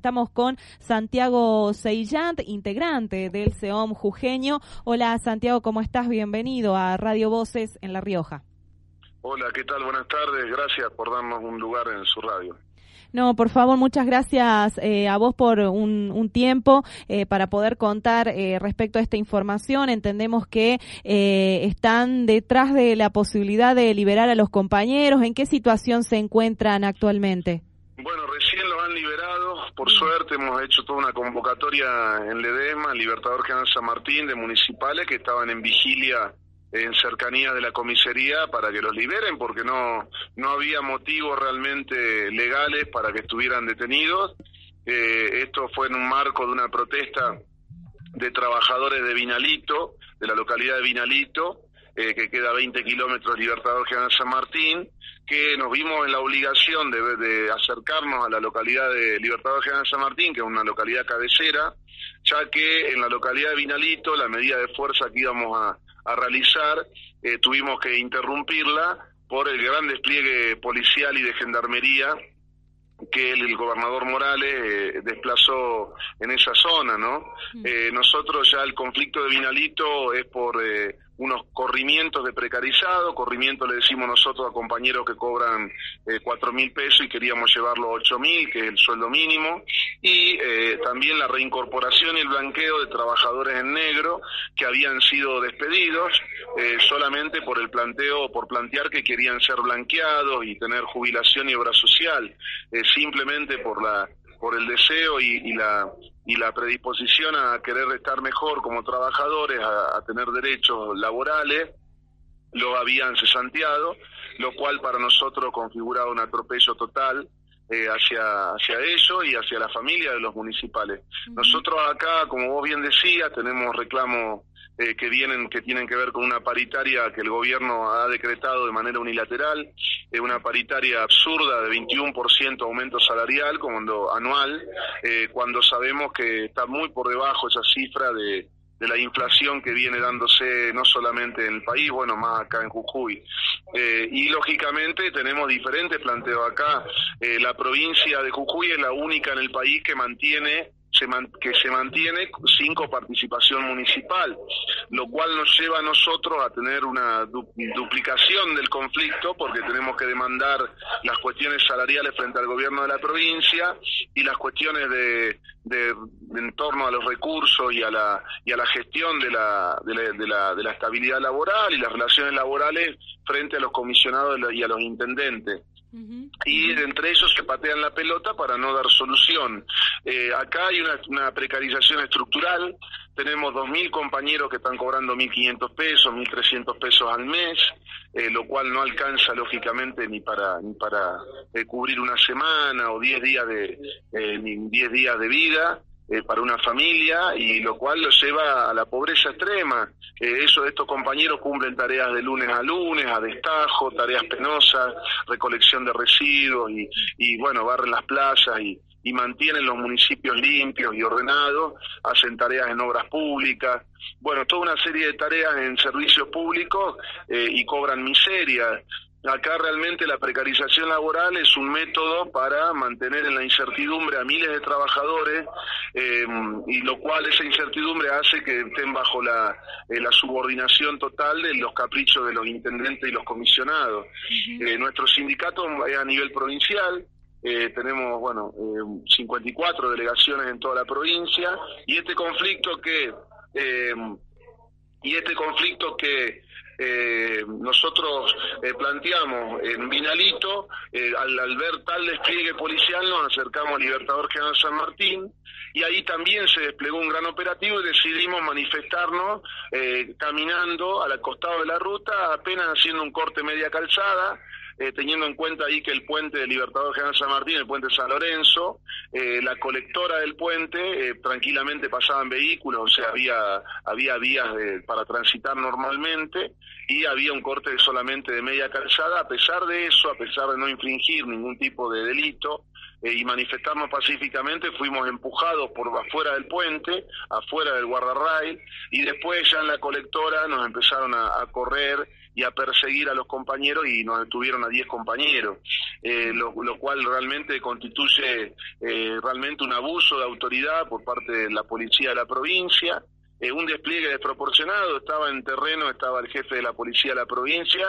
Estamos con Santiago Seillant, integrante del SEOM jujeño. Hola Santiago, ¿cómo estás? Bienvenido a Radio Voces en La Rioja. Hola, ¿qué tal? Buenas tardes. Gracias por darnos un lugar en su radio. No, por favor, muchas gracias a vos por un tiempo para poder contar respecto a esta información. Entendemos que están detrás de la posibilidad de liberar a los compañeros. ¿En qué situación se encuentran actualmente? Bueno, recién los han liberado. Por suerte hemos hecho toda una convocatoria en Ledesma, Libertador General San Martín, de municipales que estaban en vigilia en cercanía de la comisaría para que los liberen, porque no había motivos realmente legales para que estuvieran detenidos. Esto fue en un marco de una protesta de trabajadores de Vinalito, de la localidad de Vinalito, que queda a 20 kilómetros de Libertador General San Martín, que nos vimos en la obligación de acercarnos a la localidad de Libertador General San Martín, que es una localidad cabecera, ya que en la localidad de Vinalito la medida de fuerza que íbamos a realizar, tuvimos que interrumpirla por el gran despliegue policial y de gendarmería que el gobernador Morales desplazó en esa zona, ¿no? Nosotros ya el conflicto de Vinalito es por unos corrimientos de precarizado. Corrimiento le decimos nosotros a compañeros que cobran 4.000 pesos y queríamos llevarlo a 8.000, que es el sueldo mínimo, y también la reincorporación y el blanqueo de trabajadores en negro que habían sido despedidos solamente por el por plantear que querían ser blanqueados y tener jubilación y obra social, simplemente por el deseo y la predisposición a querer estar mejor como trabajadores, a tener derechos laborales, lo habían cesanteado, lo cual para nosotros configuraba un atropello total hacia ellos y hacia la familia de los municipales. Nosotros acá, como vos bien decías, tenemos reclamos que tienen que ver con una paritaria que el gobierno ha decretado de manera unilateral, una paritaria absurda de 21% aumento salarial anual, cuando sabemos que está muy por debajo esa cifra de la inflación que viene dándose no solamente en el país, bueno, más acá en Jujuy. Y lógicamente tenemos diferentes planteos acá. La provincia de Jujuy es la única en el país que se mantiene sin coparticipación municipal, lo cual nos lleva a nosotros a tener una duplicación del conflicto, porque tenemos que demandar las cuestiones salariales frente al gobierno de la provincia y las cuestiones de en torno a los recursos y a la gestión de la estabilidad laboral y las relaciones laborales frente a los comisionados y a los intendentes. Y entre ellos se patean la pelota para no dar solución. Acá hay una precarización estructural. Tenemos 2.000 compañeros que están cobrando 1.500 pesos, 1.300 pesos al mes, lo cual no alcanza lógicamente ni para cubrir una semana o 10 días de vida para una familia, y lo cual los lleva a la pobreza extrema. Estos compañeros cumplen tareas de lunes a destajo, tareas penosas, recolección de residuos y bueno, barren las playas y mantienen los municipios limpios y ordenados, hacen tareas en obras públicas, bueno, toda una serie de tareas en servicios públicos y cobran miseria. Acá realmente la precarización laboral es un método para mantener en la incertidumbre a miles de trabajadores, y lo cual esa incertidumbre hace que estén bajo la subordinación total de los caprichos de los intendentes y los comisionados. Nuestro sindicato es a nivel provincial. Tenemos 54 delegaciones en toda la provincia, y este conflicto que nosotros planteamos en Vinalito, al ver tal despliegue policial nos acercamos a Libertador General San Martín, y ahí también se desplegó un gran operativo y decidimos manifestarnos caminando al costado de la ruta, apenas haciendo un corte media calzada, teniendo en cuenta ahí que el puente de Libertador General San Martín, el puente San Lorenzo, la colectora del puente, tranquilamente pasaban vehículos, o sea, había vías para transitar normalmente, y había un corte solamente de media calzada. A pesar de eso, a pesar de no infringir ningún tipo de delito, y manifestarnos pacíficamente, fuimos empujados por afuera del puente, afuera del guardarrail, y después ya en la colectora nos empezaron a correr y a perseguir a los compañeros y nos detuvieron a 10 compañeros, lo cual realmente constituye realmente un abuso de autoridad por parte de la policía de la provincia, un despliegue desproporcionado. Estaba en terreno, estaba el jefe de la policía de la provincia,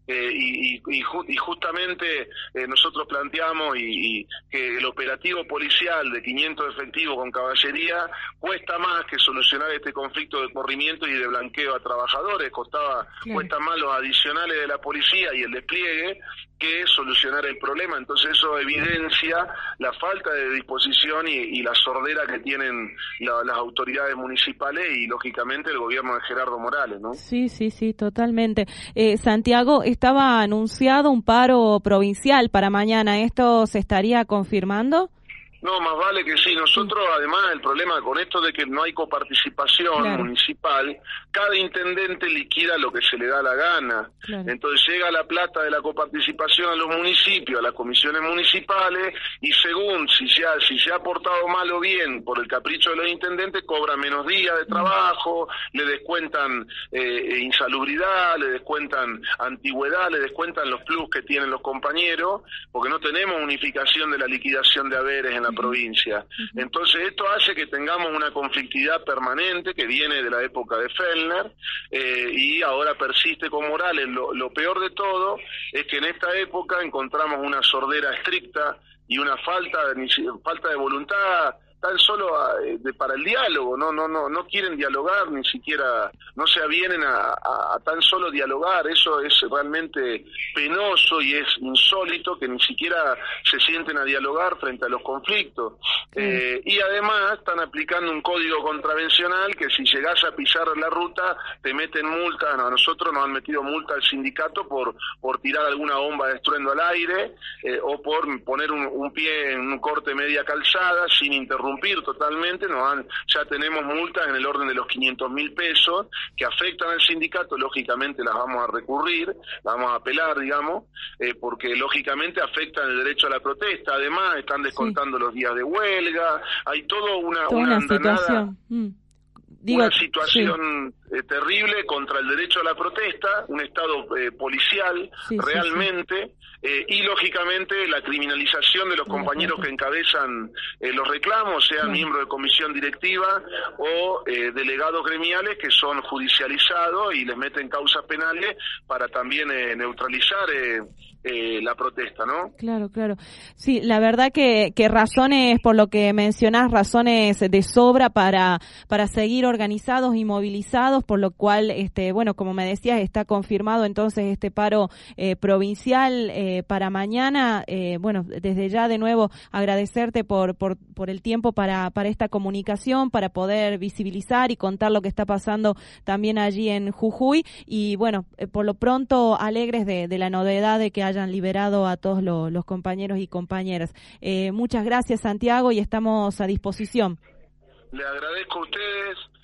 y justamente nosotros planteamos que el operativo policial de 500 efectivos con caballería cuesta más que solucionar este conflicto de corrimiento y de blanqueo a trabajadores, cuesta más los adicionales de la policía y el despliegue que solucionar el problema. Entonces eso evidencia la falta de disposición y la sordera que tienen las autoridades municipales y lógicamente el gobierno de Gerardo Morales, ¿no? Sí, totalmente. Santiago, estaba anunciado un paro provincial para mañana. ¿Esto se estaría confirmando? No, más vale que sí. Nosotros, además, el problema con esto de que no hay coparticipación municipal, cada intendente liquida lo que se le da la gana. Entonces llega la plata de la coparticipación a los municipios, a las comisiones municipales, y según si se ha portado mal o bien por el capricho de los intendentes, cobra menos días de trabajo, le descuentan insalubridad, le descuentan antigüedad, le descuentan los plus que tienen los compañeros, porque no tenemos unificación de la liquidación de haberes en la provincia. Entonces esto hace que tengamos una conflictividad permanente que viene de la época de Fellner, y ahora persiste con Morales. Lo peor de todo es que en esta época encontramos una sordera estricta y una falta de voluntad tan solo para el diálogo. No quieren dialogar, ni siquiera no se avienen a tan solo dialogar. Eso es realmente penoso y es insólito que ni siquiera se sienten a dialogar frente a los conflictos. Y además están aplicando un código contravencional que si llegás a pisar la ruta te meten multa. A nosotros nos han metido multa al sindicato por tirar alguna bomba de estruendo al aire, o por poner un pie en un corte media calzada sin interrumpir totalmente. Ya tenemos multas en el orden de los 500.000 pesos que afectan al sindicato. Lógicamente las vamos a recurrir, las vamos a apelar, digamos, porque lógicamente afectan el derecho a la protesta. Además están descontando los días de huelga. Hay toda una andanada, una situación terrible contra el derecho a la protesta, un estado policial realmente. Y lógicamente la criminalización de los compañeros que encabezan los reclamos, sean miembros de comisión directiva o delegados gremiales, que son judicializados y les meten causas penales para también neutralizar la protesta, ¿no? Claro. Sí, la verdad que razones, por lo que mencionás, razones de sobra para seguir organizados y movilizados, por lo cual, bueno, como me decías, está confirmado entonces este paro provincial para mañana. Bueno, desde ya de nuevo agradecerte por el tiempo para esta comunicación, para poder visibilizar y contar lo que está pasando también allí en Jujuy, y bueno, por lo pronto alegres de la novedad de que hayan liberado a todos los compañeros y compañeras. Muchas gracias, Santiago, y estamos a disposición. Le agradezco a ustedes.